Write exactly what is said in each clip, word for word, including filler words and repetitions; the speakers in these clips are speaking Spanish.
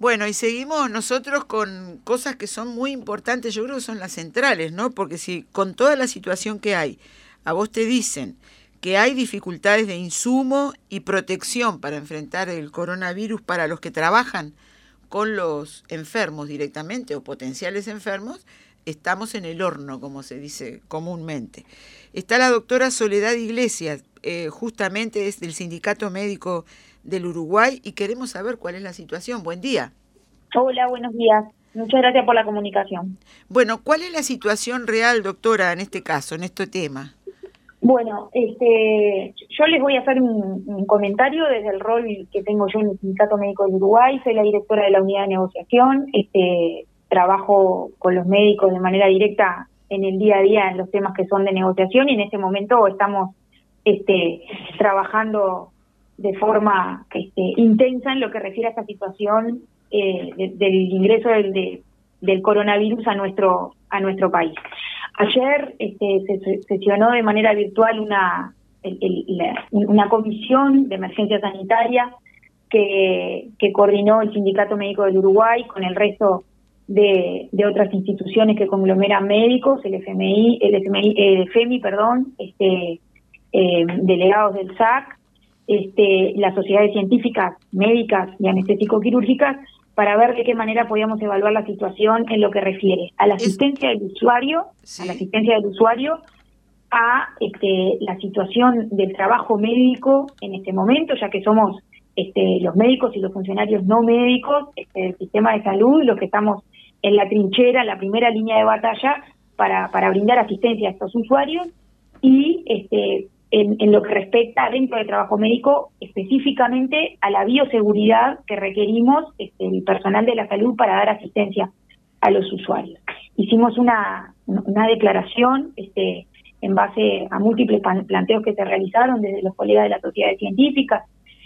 Bueno, y seguimos nosotros con cosas que son muy importantes, yo creo que son las centrales, ¿no? Porque si con toda la situación que hay, a vos te dicen que hay dificultades de insumo y protección para enfrentar el coronavirus para los que trabajan con los enfermos directamente o potenciales enfermos, estamos en el horno, como se dice comúnmente. Está la doctora Soledad Iglesias, eh, justamente es del Sindicato Médico del Uruguay, y queremos saber cuál es la situación. Buen día. Hola, buenos días. Muchas gracias por la comunicación. Bueno, ¿cuál es la situación real, doctora, en este caso, en este tema? Bueno, este, yo les voy a hacer un, un comentario desde el rol que tengo yo en el Sindicato Médico del Uruguay. Soy la directora de la unidad de negociación. Este, trabajo con los médicos de manera directa en el día a día en los temas que son de negociación, y en este momento estamos este, trabajando de forma este, intensa en lo que refiere a esta situación eh, de, del ingreso del, de, del coronavirus a nuestro a nuestro país. Ayer este, se sesionó de manera virtual una el, el, la, una comisión de emergencia sanitaria que, que coordinó el Sindicato Médico del Uruguay con el resto de, de otras instituciones que conglomeran médicos, el F M I, el F M I, el F E M I, perdón, este, eh, delegados del S A C, este, las sociedades científicas, médicas y anestésico-quirúrgicas, para ver de qué manera podíamos evaluar la situación en lo que refiere a la asistencia del usuario, ¿sí? a la asistencia del usuario, a este, la situación del trabajo médico en este momento, ya que somos este, los médicos y los funcionarios no médicos este, del sistema de salud los que estamos en la trinchera, en la primera línea de batalla para, para brindar asistencia a estos usuarios, y este, en, en lo que respecta dentro del trabajo médico específicamente a la bioseguridad que requerimos este, el personal de la salud para dar asistencia a los usuarios. Hicimos una, una declaración este, en base a múltiples planteos que se realizaron desde los colegas de las sociedades científicas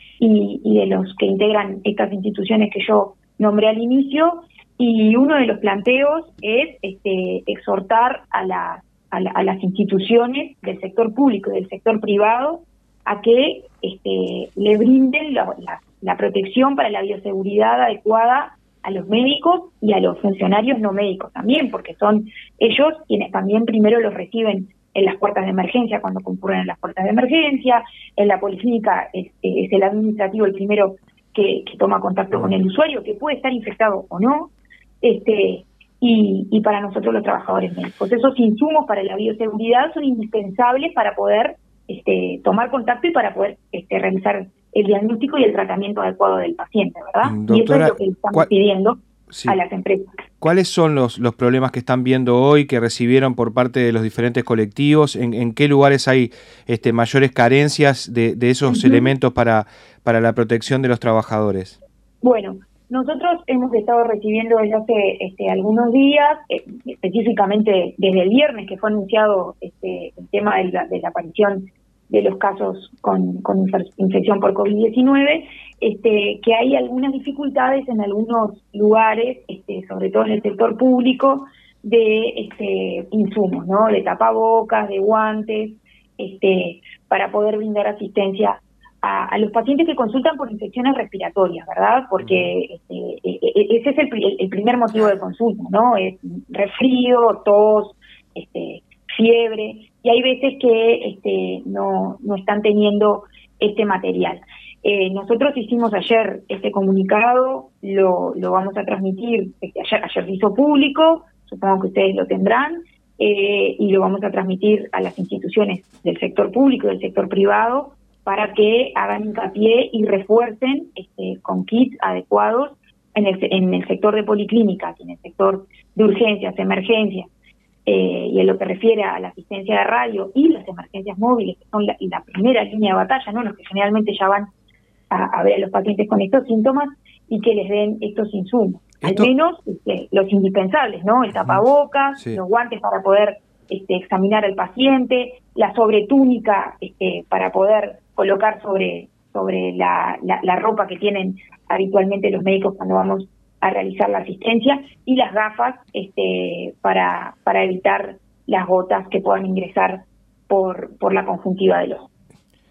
y, y de los que integran estas instituciones que yo nombré al inicio, y uno de los planteos es este, exhortar a las A, la, a las instituciones del sector público y del sector privado a que este, le brinden la, la, la protección para la bioseguridad adecuada a los médicos y a los funcionarios no médicos también, porque son ellos quienes también primero los reciben en las puertas de emergencia cuando concurren en las puertas de emergencia. En la policlínica es, es el administrativo el primero que, que toma contacto con el usuario, que puede estar infectado o no, este Y, y para nosotros los trabajadores médicos. Esos insumos para la bioseguridad son indispensables para poder este, tomar contacto y para poder este, realizar el diagnóstico y el tratamiento adecuado del paciente, ¿verdad? Doctora, y eso es lo que estamos ¿cuál, pidiendo sí. a las empresas. ¿Cuáles son los, los problemas que están viendo hoy, que recibieron por parte de los diferentes colectivos? ¿En, en qué lugares hay este, mayores carencias de, de esos uh-huh. elementos para, para la protección de los trabajadores? Bueno, nosotros hemos estado recibiendo desde hace este, algunos días, eh, específicamente desde el viernes que fue anunciado este, el tema de la, de la aparición de los casos con, con infección por COVID diecinueve, este, que hay algunas dificultades en algunos lugares, este, sobre todo en el sector público, de este, insumos, ¿no? De tapabocas, de guantes, este, para poder brindar asistencia A, a los pacientes que consultan por infecciones respiratorias, ¿verdad? Porque este, ese es el, el primer motivo de consulta, ¿no? Es resfrío, tos, este, fiebre, y hay veces que este, no, no están teniendo este material. Eh, nosotros hicimos ayer este comunicado, lo, lo vamos a transmitir, este, ayer, ayer se hizo público, supongo que ustedes lo tendrán, eh, y lo vamos a transmitir a las instituciones del sector público y del sector privado, para que hagan hincapié y refuercen este, con kits adecuados en el, en el sector de policlínicas, en el sector de urgencias, emergencias, eh, y en lo que refiere a la asistencia de radio y las emergencias móviles, que son la, la primera línea de batalla, ¿no? Los que generalmente ya van a, a ver a los pacientes con estos síntomas, y que les den estos insumos. ¿Esto? Al menos este, los indispensables, ¿no? El tapabocas, sí. los guantes para poder este, examinar al paciente, la sobretúnica este, para poder colocar sobre sobre la, la, la ropa que tienen habitualmente los médicos cuando vamos a realizar la asistencia, y las gafas este, para para evitar las gotas que puedan ingresar por por la conjuntiva del ojo.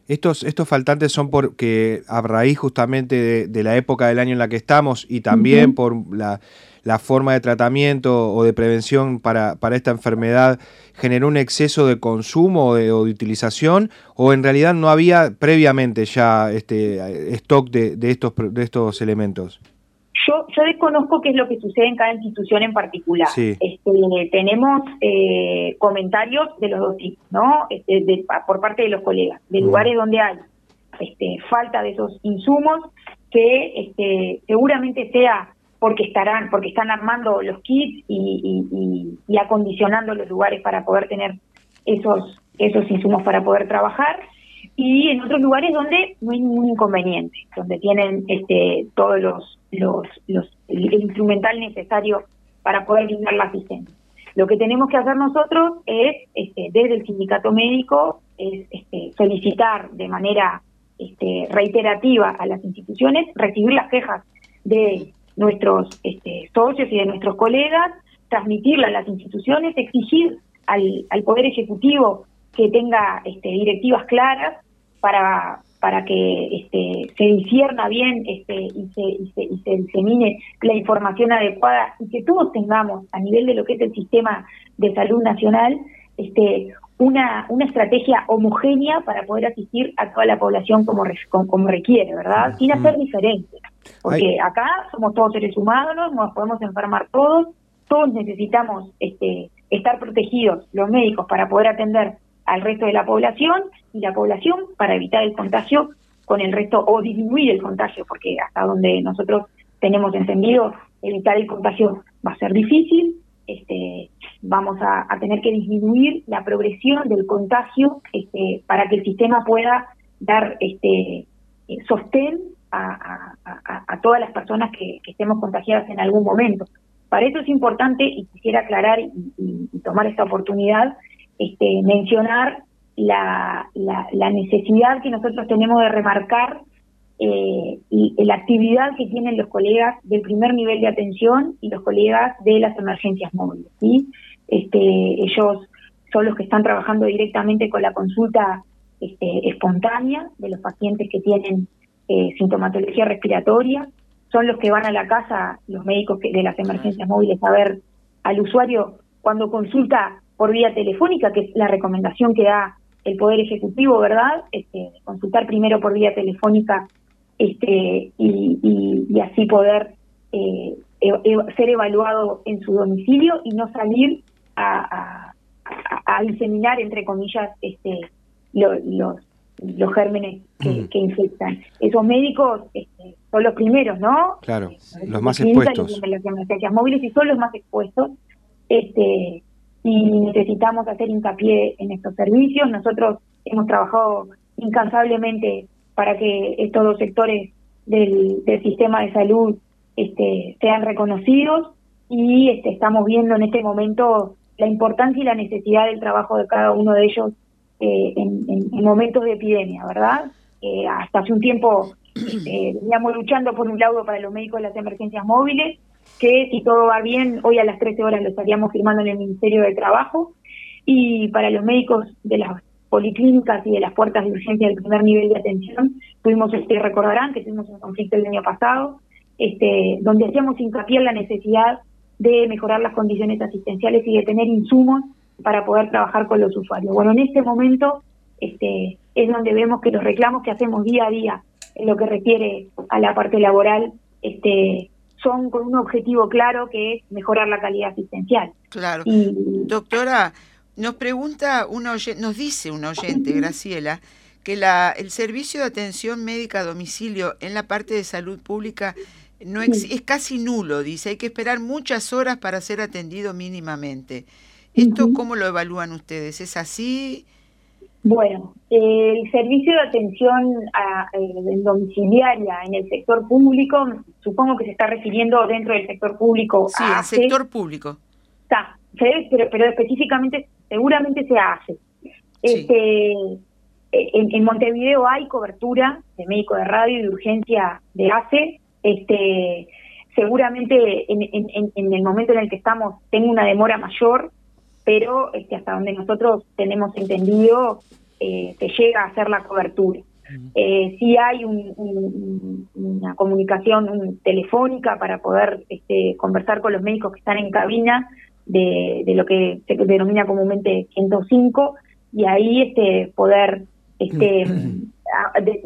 Estos, estos faltantes son porque a raíz justamente de, de la época del año en la que estamos y también uh-huh. por la, la forma de tratamiento o de prevención para, para esta enfermedad, generó un exceso de consumo o de, o de utilización, o en realidad no había previamente ya este stock de, de, estos, de estos elementos. Yo, yo desconozco qué es lo que sucede en cada institución en particular. Sí. Este, tenemos eh, comentarios de los dos tipos, ¿no? Este, de, por parte de los colegas, de lugares mm. donde hay este, falta de esos insumos, que este, seguramente sea porque estarán, porque están armando los kits y, y, y, y acondicionando los lugares para poder tener esos, esos insumos para poder trabajar. Y en otros lugares donde no hay ningún inconveniente, donde tienen este, todos los, los, los el instrumental necesario para poder brindar la asistencia. Lo que tenemos que hacer nosotros es, este, desde el sindicato médico, es este, solicitar de manera este, reiterativa a las instituciones, recibir las quejas de nuestros este, socios y de nuestros colegas, transmitirlas a las instituciones, exigir al, al Poder Ejecutivo que tenga este, directivas claras para para que este, se discierna bien este, y, se, y, se, y se disemine la información adecuada y que todos tengamos, a nivel de lo que es el sistema de salud nacional, este, una, una estrategia homogénea para poder asistir a toda la población como, re, como, como requiere, ¿verdad? Sin hacer diferencias. Porque Ay. acá somos todos seres humanos, nos podemos enfermar todos, todos necesitamos este, estar protegidos, los médicos, para poder atender al resto de la población, y la población para evitar el contagio con el resto, o disminuir el contagio, porque hasta donde nosotros tenemos entendido, evitar el contagio va a ser difícil. Este, vamos a, a tener que disminuir la progresión del contagio este, para que el sistema pueda dar este sostén a, a, a, a todas las personas que, que estemos contagiadas en algún momento. Para eso es importante, y quisiera aclarar y, y, y tomar esta oportunidad, Este, mencionar la, la, la necesidad que nosotros tenemos de remarcar eh, y, y la actividad que tienen los colegas del primer nivel de atención y los colegas de las emergencias móviles, ¿sí? Este, ellos son los que están trabajando directamente con la consulta este, espontánea de los pacientes que tienen eh, sintomatología respiratoria, son los que van a la casa, los médicos que, de las emergencias móviles, a ver al usuario cuando consulta por vía telefónica, que es la recomendación que da el Poder Ejecutivo, ¿verdad? Este, consultar primero por vía telefónica este, y, y, y así poder eh, e, e, ser evaluado en su domicilio y no salir a, a, a diseminar, entre comillas, este, lo, los, los gérmenes que, mm. que infectan. Esos médicos este, son los primeros, ¿no? Claro, eh, los más expuestos. Las emergencias móviles y son los más expuestos. Este, y necesitamos hacer hincapié en estos servicios. Nosotros hemos trabajado incansablemente para que estos dos sectores del, del sistema de salud este, sean reconocidos y este, estamos viendo en este momento la importancia y la necesidad del trabajo de cada uno de ellos eh, en, en, en momentos de epidemia, ¿verdad? Eh, hasta hace un tiempo eh, veníamos luchando por un laudo para los médicos de las emergencias móviles, que si todo va bien, hoy a las trece horas lo estaríamos firmando en el Ministerio de Trabajo, y para los médicos de las policlínicas y de las puertas de urgencia del primer nivel de atención, tuvimos, ustedes recordarán que tuvimos un conflicto el año pasado, este, donde hacíamos hincapié en la necesidad de mejorar las condiciones asistenciales y de tener insumos para poder trabajar con los usuarios. Bueno, en este momento este, es donde vemos que los reclamos que hacemos día a día en lo que refiere a la parte laboral, este son con un objetivo claro, que es mejorar la calidad asistencial. Claro. Y, doctora, nos pregunta una oyente, nos dice una oyente, Graciela, que la el servicio de atención médica a domicilio en la parte de salud pública no ex, sí. es casi nulo, dice, hay que esperar muchas horas para ser atendido mínimamente. ¿Esto uh-huh. cómo lo evalúan ustedes? ¿Es así? Bueno, eh, el servicio de atención a, eh, domiciliaria en el sector público, supongo que se está refiriendo dentro del sector público. Sí, al sector público. Está, pero, pero específicamente, seguramente se hace. Sí. Este, en, en Montevideo hay cobertura de médico de radio y de urgencia de A C E. Este, seguramente en, en, en el momento en el que estamos tengo una demora mayor, pero este, hasta donde nosotros tenemos entendido, eh, se llega a hacer la cobertura. Eh, sí hay un, un, una comunicación un, telefónica para poder este, conversar con los médicos que están en cabina de, de lo que se denomina comúnmente ciento cinco, y ahí este, poder este, a, de,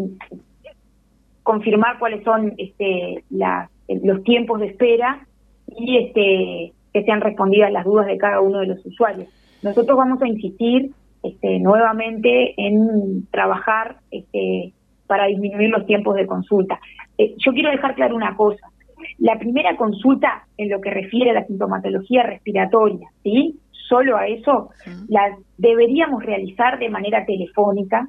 confirmar cuáles son este, la, los tiempos de espera y este, que sean respondidas las dudas de cada uno de los usuarios. Nosotros vamos a insistir Este, nuevamente en trabajar este, para disminuir los tiempos de consulta. Eh, yo quiero dejar claro una cosa. La primera consulta en lo que refiere a la sintomatología respiratoria, ¿sí? Solo a eso, uh-huh. la deberíamos realizar de manera telefónica,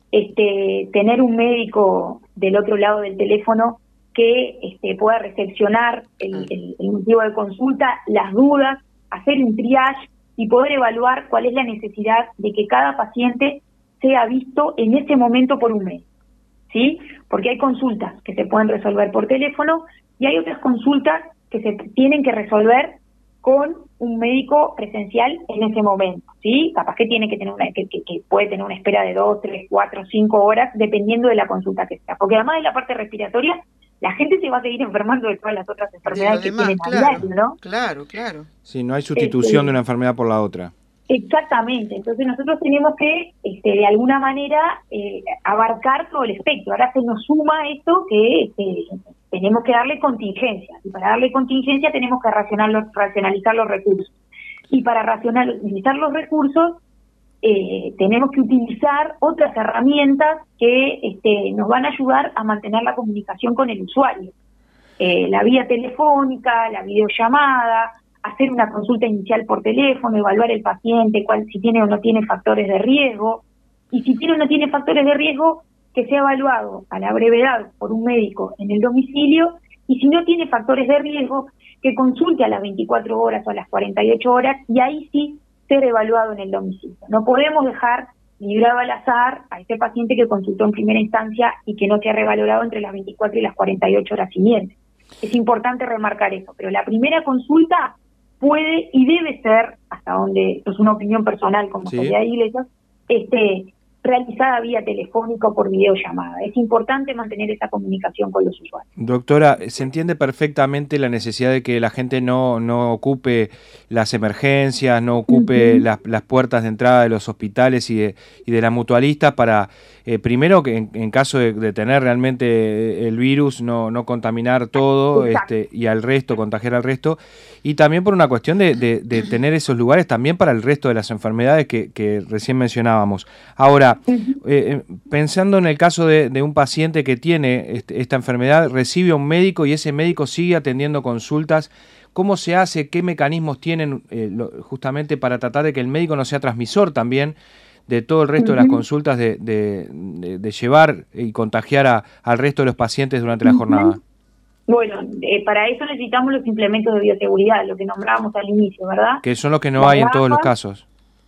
este, tener un médico del otro lado del teléfono que este, pueda recepcionar el, el, el motivo de consulta, las dudas, hacer un triage y poder evaluar cuál es la necesidad de que cada paciente sea visto en ese momento por un médico, ¿sí? Porque hay consultas que se pueden resolver por teléfono y hay otras consultas que se tienen que resolver con un médico presencial en ese momento, ¿sí? Capaz que tiene que tener una, que, que, que puede tener una espera de dos, tres, cuatro, cinco horas, dependiendo de la consulta que sea. Porque además de la parte respiratoria, la gente se va a seguir enfermando de todas las otras enfermedades que tienen a diario, ¿no? Claro, claro. Sí, no hay sustitución este, de una enfermedad por la otra. Exactamente, entonces nosotros tenemos que, este, de alguna manera, eh, abarcar todo el espectro. Ahora se nos suma esto que este, tenemos que darle contingencia, y para darle contingencia tenemos que racional, racionalizar los recursos. Y para racionalizar los recursos, Eh, tenemos que utilizar otras herramientas que este, nos van a ayudar a mantener la comunicación con el usuario. Eh, la vía telefónica, la videollamada, hacer una consulta inicial por teléfono, evaluar el paciente, cuál, si tiene o no tiene factores de riesgo, y si tiene o no tiene factores de riesgo, que sea evaluado a la brevedad por un médico en el domicilio, y si no tiene factores de riesgo, que consulte a las veinticuatro horas o a las cuarenta y ocho horas, y ahí sí ser evaluado en el domicilio. No podemos dejar librado al azar a ese paciente que consultó en primera instancia y que no sea revalorado entre las veinticuatro y las cuarenta y ocho horas siguientes. Es importante remarcar eso, pero la primera consulta puede y debe ser, hasta donde esto es una opinión personal como sí. autoridad de Iglesias, este, realizada vía telefónica o por videollamada. Es importante mantener esa comunicación con los usuarios. Doctora, se entiende perfectamente la necesidad de que la gente no, no ocupe las emergencias, no ocupe uh-huh. las, las puertas de entrada de los hospitales y de, y de la mutualista para, eh, primero, que en, en caso de, de tener realmente el virus, no, no contaminar todo este, y al resto, contagiar al resto, y también por una cuestión de, de, de tener esos lugares también para el resto de las enfermedades que, que recién mencionábamos. Ahora, Eh, pensando en el caso de, de un paciente que tiene este, esta enfermedad, recibe a un médico y ese médico sigue atendiendo consultas, ¿cómo se hace? ¿Qué mecanismos tienen eh, lo, justamente para tratar de que el médico no sea transmisor también de todo el resto uh-huh. de las consultas, de, de, de, de llevar y contagiar a, al resto de los pacientes durante la jornada? Bueno, eh, para eso necesitamos los implementos de bioseguridad, lo que nombrábamos al inicio, ¿verdad? Que son los que no Las hay en todos los gafas, casos.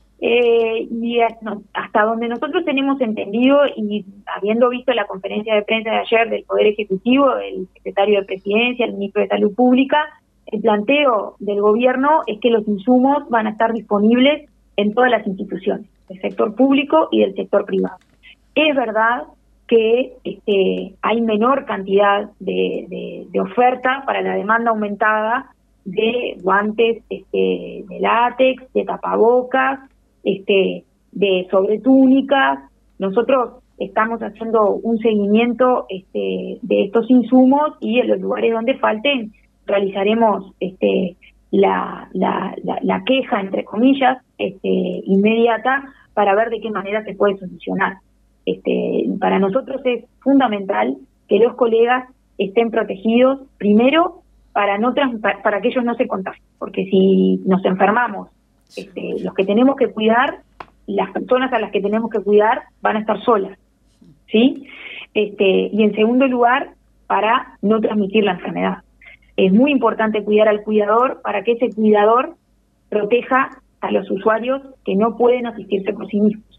Eh, y hasta donde nosotros tenemos entendido y habiendo visto la conferencia de prensa de ayer del Poder Ejecutivo, el secretario de Presidencia, el ministro de Salud Pública, el planteo del gobierno es que los insumos van a estar disponibles en todas las instituciones, del sector público y del sector privado. Es verdad que este, hay menor cantidad de, de, de oferta para la demanda aumentada de guantes este, de látex, de tapabocas, este de sobretúnicas. Nosotros estamos haciendo un seguimiento este de estos insumos y en los lugares donde falten realizaremos este la la, la, la queja, entre comillas, este inmediata para ver de qué manera se puede solucionar. Este para nosotros es fundamental que los colegas estén protegidos, primero para no trans, para que ellos no se contagien, porque si nos enfermamos, Este, los que tenemos que cuidar, las personas a las que tenemos que cuidar van a estar solas, ¿sí? Este, y en segundo lugar, para no transmitir la enfermedad. Es muy importante cuidar al cuidador para que ese cuidador proteja a los usuarios que no pueden asistirse por sí mismos.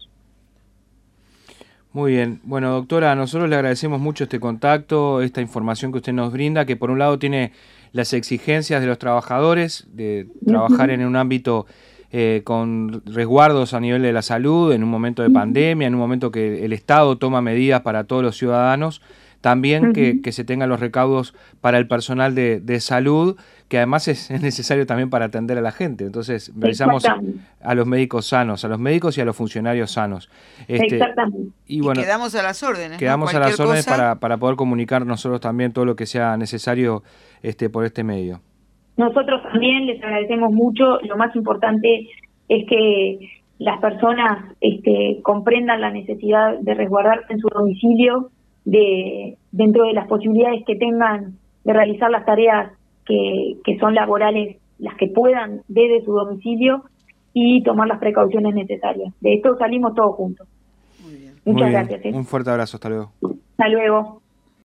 Muy bien. Bueno, doctora, nosotros le agradecemos mucho este contacto, esta información que usted nos brinda, que por un lado tiene las exigencias de los trabajadores, de trabajar uh-huh. en un ámbito eh, con resguardos a nivel de la salud, en un momento de pandemia, en un momento que el Estado toma medidas para todos los ciudadanos, también uh-huh. que, que se tengan los recaudos para el personal de, de salud, que además es, es necesario también para atender a la gente. Entonces, precisamos a, a los médicos sanos, a los médicos y a los funcionarios sanos. Este, Exactamente. Y, bueno, y quedamos a las órdenes. Quedamos ¿no? a las órdenes cosa... para, para poder comunicar nosotros también todo lo que sea necesario este, por este medio. Nosotros también les agradecemos mucho. Lo más importante es que las personas este, comprendan la necesidad de resguardarse en su domicilio, de dentro de las posibilidades que tengan de realizar las tareas que, que son laborales, las que puedan desde su domicilio, y tomar las precauciones necesarias. De esto salimos todos juntos. Muy bien. Muchas Muy bien. gracias. ¿eh? Un fuerte abrazo, hasta luego. Hasta luego.